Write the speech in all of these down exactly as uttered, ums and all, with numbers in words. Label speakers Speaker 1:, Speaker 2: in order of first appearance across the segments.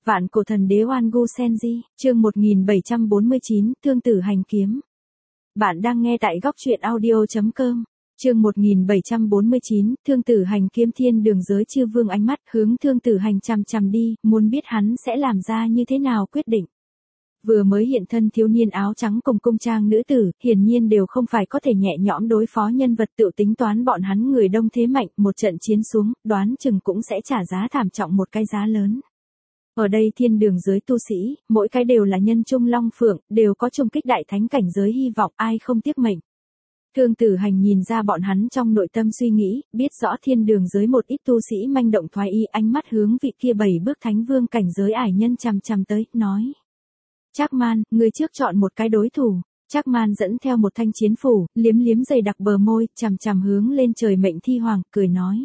Speaker 1: Vạn cổ thần đế Oan Gu Senji, chương một nghìn bảy trăm bốn mươi chín, Thương tử hành kiếm. Bạn đang nghe tại góc truyện audio chấm com. Chương một nghìn bảy trăm bốn mươi chín, Thương tử hành kiếm. Thiên đường giới chư vương ánh mắt hướng Thương tử hành chằm chằm đi, muốn biết hắn sẽ làm ra như thế nào quyết định. Vừa mới hiện thân thiếu niên áo trắng cùng cung trang nữ tử, hiển nhiên đều không phải có thể nhẹ nhõm đối phó nhân vật tự tính toán bọn hắn người đông thế mạnh, một trận chiến xuống, đoán chừng cũng sẽ trả giá thảm trọng một cái giá lớn. Ở đây thiên đường giới tu sĩ, mỗi cái đều là nhân trung long phượng, đều có chung kích đại thánh cảnh giới hy vọng, ai không tiếc mệnh. Thương tử hành nhìn ra bọn hắn trong nội tâm suy nghĩ, biết rõ thiên đường giới một ít tu sĩ manh động thoái y, ánh mắt hướng vị kia bảy bước thánh vương cảnh giới ải nhân chằm chằm tới, nói. Trác Man, người trước chọn một cái đối thủ. Trác Man dẫn theo một thanh chiến phủ, liếm liếm dày đặc bờ môi, chằm chằm hướng lên trời mệnh thi hoàng, cười nói.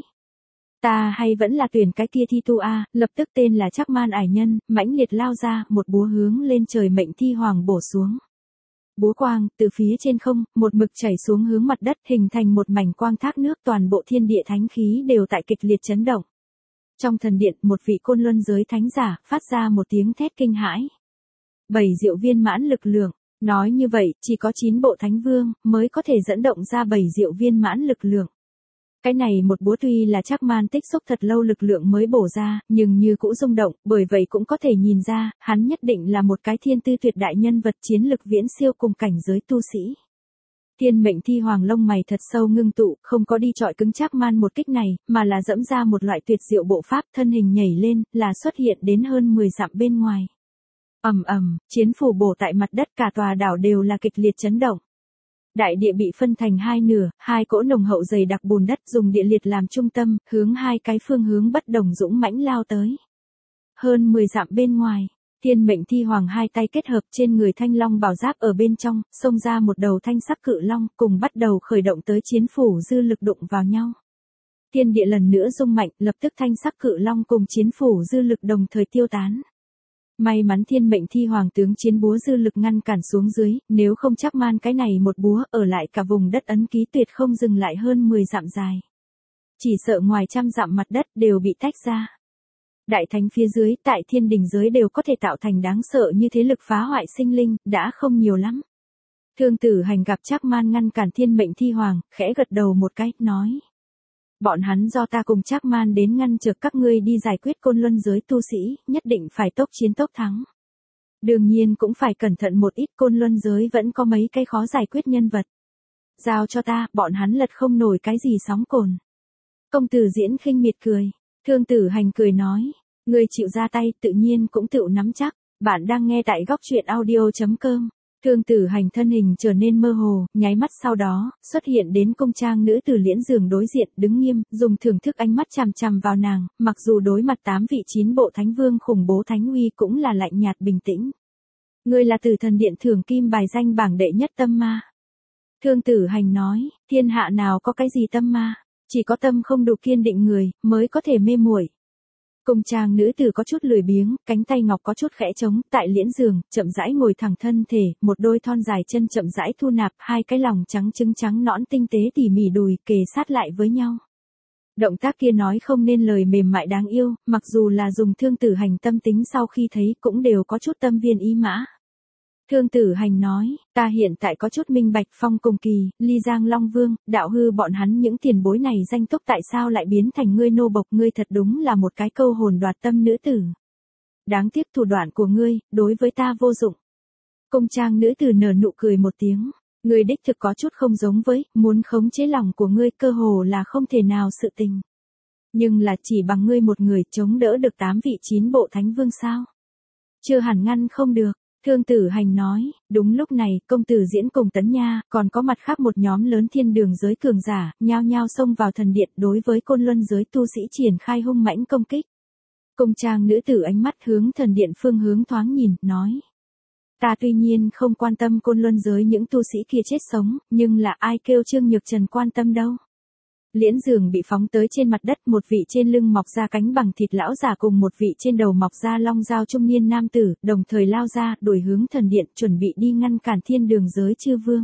Speaker 1: Ta hay vẫn là tuyển cái kia thi tu a, lập tức tên là Trác Man ải nhân, mãnh liệt lao ra, một búa hướng lên trời mệnh thi hoàng bổ xuống. Búa quang, từ phía trên không, một mực chảy xuống hướng mặt đất, hình thành một mảnh quang thác nước, toàn bộ thiên địa thánh khí đều tại kịch liệt chấn động. Trong thần điện, một vị côn luân giới thánh giả, phát ra một tiếng thét kinh hãi. Bảy diệu viên mãn lực lượng, nói như vậy, chỉ có chín bộ thánh vương, mới có thể dẫn động ra bảy diệu viên mãn lực lượng. Cái này một búa tuy là Trác Man tích xúc thật lâu lực lượng mới bổ ra, nhưng như cũ rung động, bởi vậy cũng có thể nhìn ra, hắn nhất định là một cái thiên tư tuyệt đại nhân vật chiến lực viễn siêu cùng cảnh giới tu sĩ. Thiên mệnh thi hoàng lông mày thật sâu ngưng tụ, không có đi chọi cứng Trác Man một kích này, mà là dẫm ra một loại tuyệt diệu bộ pháp, thân hình nhảy lên, là xuất hiện đến hơn mười dặm bên ngoài. Ầm ầm, chiến phủ bổ tại mặt đất, cả tòa đảo đều là kịch liệt chấn động. Đại địa bị phân thành hai nửa, hai cỗ nồng hậu dày đặc bùn đất dùng địa liệt làm trung tâm, hướng hai cái phương hướng bất đồng dũng mãnh lao tới. Hơn mười dặm bên ngoài, thiên mệnh thi hoàng hai tay kết hợp trên người thanh long bảo giáp ở bên trong, xông ra một đầu thanh sắc cự long, cùng bắt đầu khởi động tới chiến phủ dư lực đụng vào nhau. Thiên địa lần nữa rung mạnh, lập tức thanh sắc cự long cùng chiến phủ dư lực đồng thời tiêu tán. May mắn thiên mệnh thi hoàng tướng chiến búa dư lực ngăn cản xuống dưới, nếu không Trác Man cái này một búa ở lại cả vùng đất ấn ký tuyệt không dừng lại hơn mười dặm dài. Chỉ sợ ngoài trăm dặm mặt đất đều bị tách ra. Đại thánh phía dưới tại thiên đình giới đều có thể tạo thành đáng sợ như thế lực phá hoại sinh linh, đã không nhiều lắm. Thương tử hành gặp Trác Man ngăn cản thiên mệnh thi hoàng, khẽ gật đầu một cái, nói. Bọn hắn do ta cùng Trác Man đến ngăn trở các ngươi đi giải quyết côn luân giới tu sĩ, nhất định phải tốc chiến tốc thắng. Đương nhiên cũng phải cẩn thận một ít, côn luân giới vẫn có mấy cái khó giải quyết nhân vật. Giao cho ta, bọn hắn lật không nổi cái gì sóng cồn. Công tử Diễn khinh miệt cười. Thương tử hành cười nói. Người chịu ra tay tự nhiên cũng tự nắm chắc. Bạn đang nghe tại góc truyện audio chấm com. Thương tử hành thân hình trở nên mơ hồ, nháy mắt sau đó, xuất hiện đến cung trang nữ tử liễn giường đối diện, đứng nghiêm, dùng thưởng thức ánh mắt chằm chằm vào nàng, mặc dù đối mặt tám vị chín bộ thánh vương khủng bố thánh uy cũng là lạnh nhạt bình tĩnh. Ngươi là Tử Thần Điện thưởng kim bài danh bảng đệ nhất tâm ma. Thương tử hành nói, thiên hạ nào có cái gì tâm ma, chỉ có tâm không đủ kiên định người, mới có thể mê muội. Cung trang nữ tử có chút lười biếng, cánh tay ngọc có chút khẽ trống, tại liễn giường, chậm rãi ngồi thẳng thân thể, một đôi thon dài chân chậm rãi thu nạp, hai cái lòng trắng trứng trắng nõn tinh tế tỉ mỉ đùi kề sát lại với nhau. Động tác kia nói không nên lời mềm mại đáng yêu, mặc dù là dùng thương tử hành tâm tính sau khi thấy cũng đều có chút tâm viên ý mã. Thương tử hành nói, ta hiện tại có chút minh bạch Phong cùng Kỳ, Ly Giang Long Vương, đạo hư bọn hắn những tiền bối này danh túc tại sao lại biến thành ngươi nô bộc, ngươi thật đúng là một cái câu hồn đoạt tâm nữ tử. Đáng tiếc thủ đoạn của ngươi, đối với ta vô dụng. Cung trang nữ tử nở nụ cười một tiếng, ngươi đích thực có chút không giống với, muốn khống chế lòng của ngươi cơ hồ là không thể nào sự tình. Nhưng là chỉ bằng ngươi một người chống đỡ được tám vị chín bộ thánh vương sao? Chưa hẳn ngăn không được. Thương tử hành nói, đúng lúc này, công tử Diễn cùng Tấn Nha, còn có mặt khác một nhóm lớn thiên đường giới cường giả, nhao nhao xông vào thần điện đối với côn luân giới tu sĩ triển khai hung mãnh công kích. Cung trang nữ tử ánh mắt hướng thần điện phương hướng thoáng nhìn, nói. Ta tuy nhiên không quan tâm côn luân giới những tu sĩ kia chết sống, nhưng là ai kêu Trương Nhược Trần quan tâm đâu. Liễn giường bị phóng tới trên mặt đất, một vị trên lưng mọc ra cánh bằng thịt lão giả cùng một vị trên đầu mọc ra long dao trung niên nam tử, đồng thời lao ra, đuổi hướng thần điện, chuẩn bị đi ngăn cản thiên đường giới chư vương.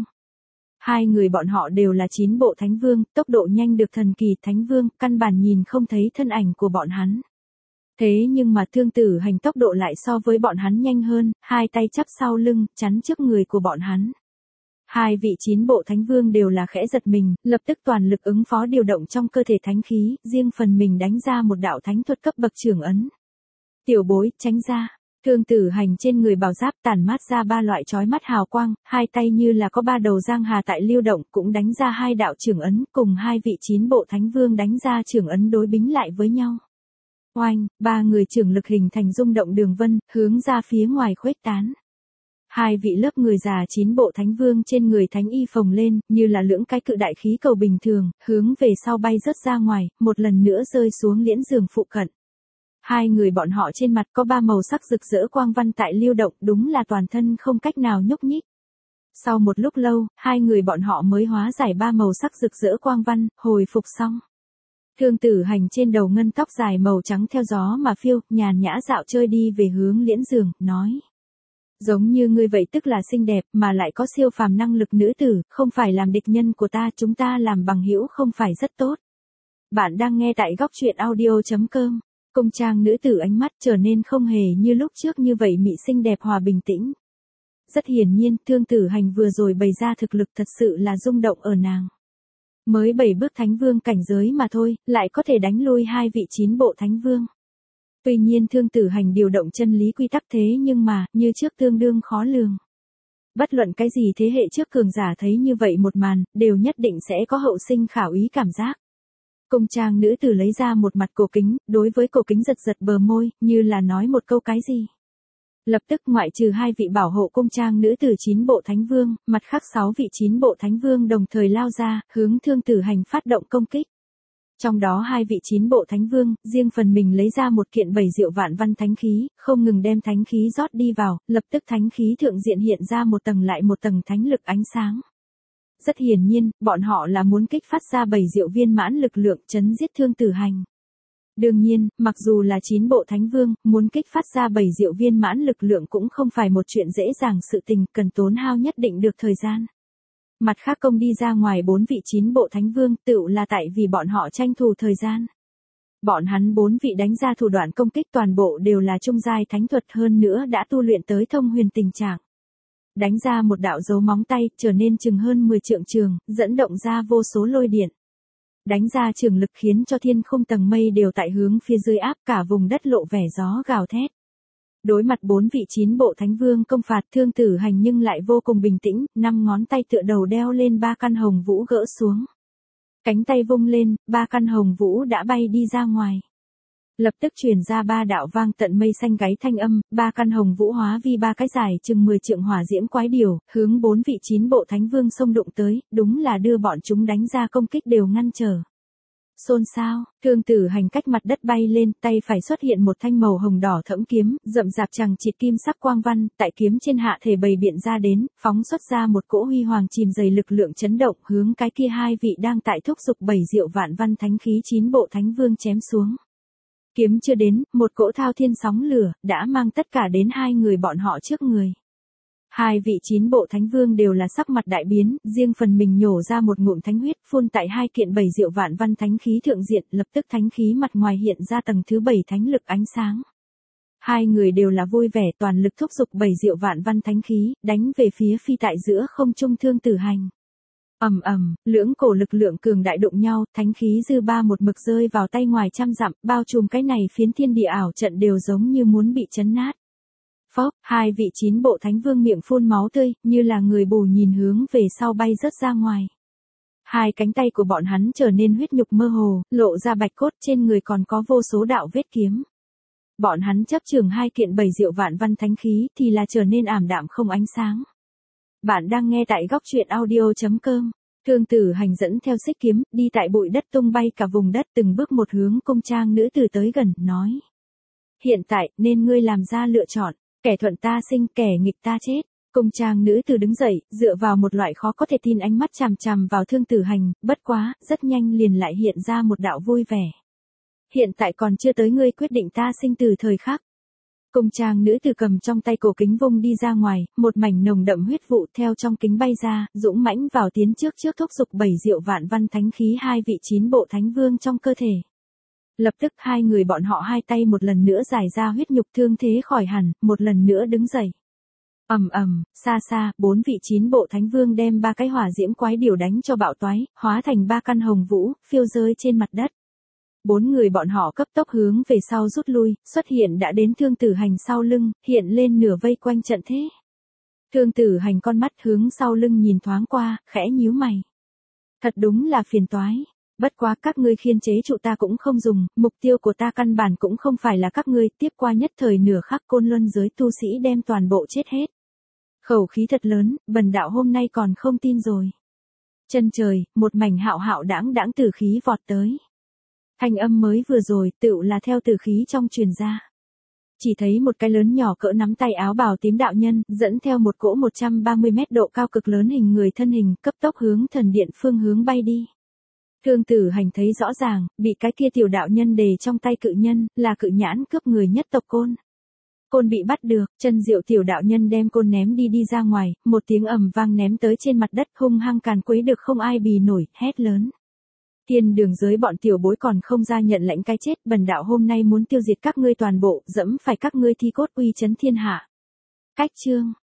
Speaker 1: Hai người bọn họ đều là chín bộ thánh vương, tốc độ nhanh được thần kỳ, thánh vương, căn bản nhìn không thấy thân ảnh của bọn hắn. Thế nhưng mà Thương Tử Hành tốc độ lại so với bọn hắn nhanh hơn, hai tay chắp sau lưng, chắn trước người của bọn hắn. Hai vị chín bộ thánh vương đều là khẽ giật mình, lập tức toàn lực ứng phó điều động trong cơ thể thánh khí, riêng phần mình đánh ra một đạo thánh thuật cấp bậc trưởng ấn. Tiểu bối, tránh ra. Thương Tử Hành trên người bảo giáp tản mát ra ba loại chói mắt hào quang, hai tay như là có ba đầu giang hà tại lưu động, cũng đánh ra hai đạo trưởng ấn, cùng hai vị chín bộ thánh vương đánh ra trưởng ấn đối bính lại với nhau. Oanh, ba người trưởng lực hình thành rung động đường vân, hướng ra phía ngoài khuếch tán. Hai vị lớp người già chín bộ thánh vương trên người thánh y phồng lên, như là lưỡng cái cự đại khí cầu bình thường, hướng về sau bay rớt ra ngoài, một lần nữa rơi xuống liễn giường phụ cận. Hai người bọn họ trên mặt có ba màu sắc rực rỡ quang văn tại lưu động, đúng là toàn thân không cách nào nhúc nhích. Sau một lúc lâu, hai người bọn họ mới hóa giải ba màu sắc rực rỡ quang văn, hồi phục xong. Thương Tử Hành trên đầu ngân tóc dài màu trắng theo gió mà phiêu, nhàn nhã dạo chơi đi về hướng liễn giường, nói. Giống như ngươi vậy tức là xinh đẹp, mà lại có siêu phàm năng lực nữ tử, không phải làm địch nhân của ta, chúng ta làm bằng hữu không phải rất tốt. Bạn đang nghe tại góc truyện audio chấm com. Công trang nữ tử ánh mắt trở nên không hề như lúc trước như vậy mị xinh đẹp hòa bình tĩnh. Rất hiển nhiên, Thương Tử Hành vừa rồi bày ra thực lực thật sự là rung động ở nàng. Mới bảy bước thánh vương cảnh giới mà thôi, lại có thể đánh lui hai vị chín bộ thánh vương. Tuy nhiên Thương Tử Hành điều động chân lý quy tắc thế nhưng mà, như trước tương đương khó lường. Bất luận cái gì thế hệ trước cường giả thấy như vậy một màn, đều nhất định sẽ có hậu sinh khảo ý cảm giác. Công trang nữ tử lấy ra một mặt cổ kính, đối với cổ kính giật giật bờ môi, như là nói một câu cái gì. Lập tức ngoại trừ hai vị bảo hộ công trang nữ tử chín bộ thánh vương, mặt khác sáu vị chín bộ thánh vương đồng thời lao ra, hướng Thương Tử Hành phát động công kích. Trong đó hai vị chín bộ thánh vương, riêng phần mình lấy ra một kiện bảy diệu vạn văn thánh khí, không ngừng đem thánh khí rót đi vào, lập tức thánh khí thượng diện hiện ra một tầng lại một tầng thánh lực ánh sáng. Rất hiển nhiên, bọn họ là muốn kích phát ra bảy diệu viên mãn lực lượng chấn giết Thương Tử Hành. Đương nhiên, mặc dù là chín bộ thánh vương, muốn kích phát ra bảy diệu viên mãn lực lượng cũng không phải một chuyện dễ dàng, sự tình cần tốn hao nhất định được thời gian. Mặt khác công đi ra ngoài bốn vị chín bộ thánh vương tựu là tại vì bọn họ tranh thủ thời gian. Bọn hắn bốn vị đánh ra thủ đoạn công kích toàn bộ đều là trung giai thánh thuật, hơn nữa đã tu luyện tới thông huyền tình trạng. Đánh ra một đạo dấu móng tay, trở nên chừng hơn mười trượng trường, dẫn động ra vô số lôi điện. Đánh ra trường lực khiến cho thiên khung tầng mây đều tại hướng phía dưới áp, cả vùng đất lộ vẻ gió gào thét. Đối mặt bốn vị chín bộ thánh vương công phạt, Thương Tử Hành nhưng lại vô cùng bình tĩnh, năm ngón tay tựa đầu đeo lên ba căn hồng vũ gỡ xuống. Cánh tay vung lên, ba căn hồng vũ đã bay đi ra ngoài. Lập tức truyền ra ba đạo vang tận mây xanh gáy thanh âm, ba căn hồng vũ hóa vi ba cái dài chừng mười trượng hỏa diễm quái điều, hướng bốn vị chín bộ thánh vương xông đụng tới, đúng là đưa bọn chúng đánh ra công kích đều ngăn trở. Xôn xao, Thương Tử Hành cách mặt đất bay lên, tay phải xuất hiện một thanh màu hồng đỏ thẫm kiếm, rậm rạp chằng chịt kim sắc quang văn, tại kiếm trên hạ thể bày biện ra đến, phóng xuất ra một cỗ huy hoàng chìm dày lực lượng chấn động, hướng cái kia hai vị đang tại thúc dục bảy diệu vạn văn thánh khí chín bộ thánh vương chém xuống. Kiếm chưa đến, một cỗ thao thiên sóng lửa, đã mang tất cả đến hai người bọn họ trước người. Hai vị chín bộ thánh vương đều là sắc mặt đại biến, riêng phần mình nhổ ra một ngụm thánh huyết, phun tại hai kiện bảy diệu vạn văn thánh khí thượng diện, lập tức thánh khí mặt ngoài hiện ra tầng thứ bảy thánh lực ánh sáng. Hai người đều là vui vẻ, toàn lực thúc giục bảy diệu vạn văn thánh khí, đánh về phía phi tại giữa không trung Thương Tử Hành. Ầm ầm, lưỡng cổ lực lượng cường đại đụng nhau, thánh khí dư ba một mực rơi vào tay ngoài trăm dặm, bao trùm cái này phiến thiên địa ảo trận đều giống như muốn bị chấn nát. Phốc, hai vị chín bộ thánh vương miệng phun máu tươi, như là người bù nhìn hướng về sau bay rớt ra ngoài. Hai cánh tay của bọn hắn trở nên huyết nhục mơ hồ, lộ ra bạch cốt, trên người còn có vô số đạo vết kiếm. Bọn hắn chấp trường hai kiện bảy diệu vạn văn thánh khí thì là trở nên ảm đạm không ánh sáng. Bạn đang nghe tại góc truyện audio chấm com. Thương Tử Hành dẫn theo xích kiếm, đi tại bụi đất tung bay cả vùng đất, từng bước một hướng công trang nữ tử tới gần, nói. Hiện tại, nên ngươi làm ra lựa chọn, kẻ thuận ta sinh, kẻ nghịch ta chết. Công trang nữ tử đứng dậy, dựa vào một loại khó có thể tin ánh mắt chằm chằm vào Thương Tử Hành, bất quá, rất nhanh liền lại hiện ra một đạo vui vẻ. Hiện tại còn chưa tới ngươi quyết định ta sinh từ thời khắc. Công trang nữ tử cầm trong tay cổ kính vung đi ra ngoài, một mảnh nồng đậm huyết vụ theo trong kính bay ra, dũng mãnh vào tiến trước trước thúc dục bảy diệu vạn văn thánh khí hai vị chín bộ thánh vương trong cơ thể. Lập tức hai người bọn họ hai tay một lần nữa giải ra huyết nhục, thương thế khỏi hẳn, một lần nữa đứng dậy. Ầm ầm, xa xa, bốn vị chín bộ thánh vương đem ba cái hỏa diễm quái điểu đánh cho bạo toái, hóa thành ba căn hồng vũ, phiêu rơi trên mặt đất. Bốn người bọn họ cấp tốc hướng về sau rút lui, xuất hiện đã đến Thương Tử Hành sau lưng, hiện lên nửa vây quanh trận thế. Thương Tử Hành con mắt hướng sau lưng nhìn thoáng qua, khẽ nhíu mày. Thật đúng là phiền toái. Bất quá các ngươi khiên chế trụ ta cũng không dùng, mục tiêu của ta căn bản cũng không phải là các ngươi, tiếp qua nhất thời nửa khắc Côn Luân giới tu sĩ đem toàn bộ chết hết. Khẩu khí thật lớn, bần đạo hôm nay còn không tin rồi. Chân trời, một mảnh hạo hạo đãng đãng tử khí vọt tới. Thanh âm mới vừa rồi, tựu là theo tử khí trong truyền ra. Chỉ thấy một cái lớn nhỏ cỡ nắm tay áo bào tím đạo nhân, dẫn theo một cỗ một trăm ba mươi mét độ cao cực lớn hình người thân hình, cấp tốc hướng thần điện phương hướng bay đi. Thương Tử Hành thấy rõ ràng, bị cái kia tiểu đạo nhân đề trong tay cự nhân, là cự nhãn cướp người nhất tộc Côn. Côn bị bắt được, chân diệu tiểu đạo nhân đem Côn ném đi đi ra ngoài, một tiếng ầm vang ném tới trên mặt đất, hung hăng càn quấy được không ai bì nổi, hét lớn. Thiên đường giới bọn tiểu bối còn không ra nhận lãnh cái chết, bần đạo hôm nay muốn tiêu diệt các ngươi toàn bộ, dẫm phải các ngươi thi cốt uy chấn thiên hạ. Cách chương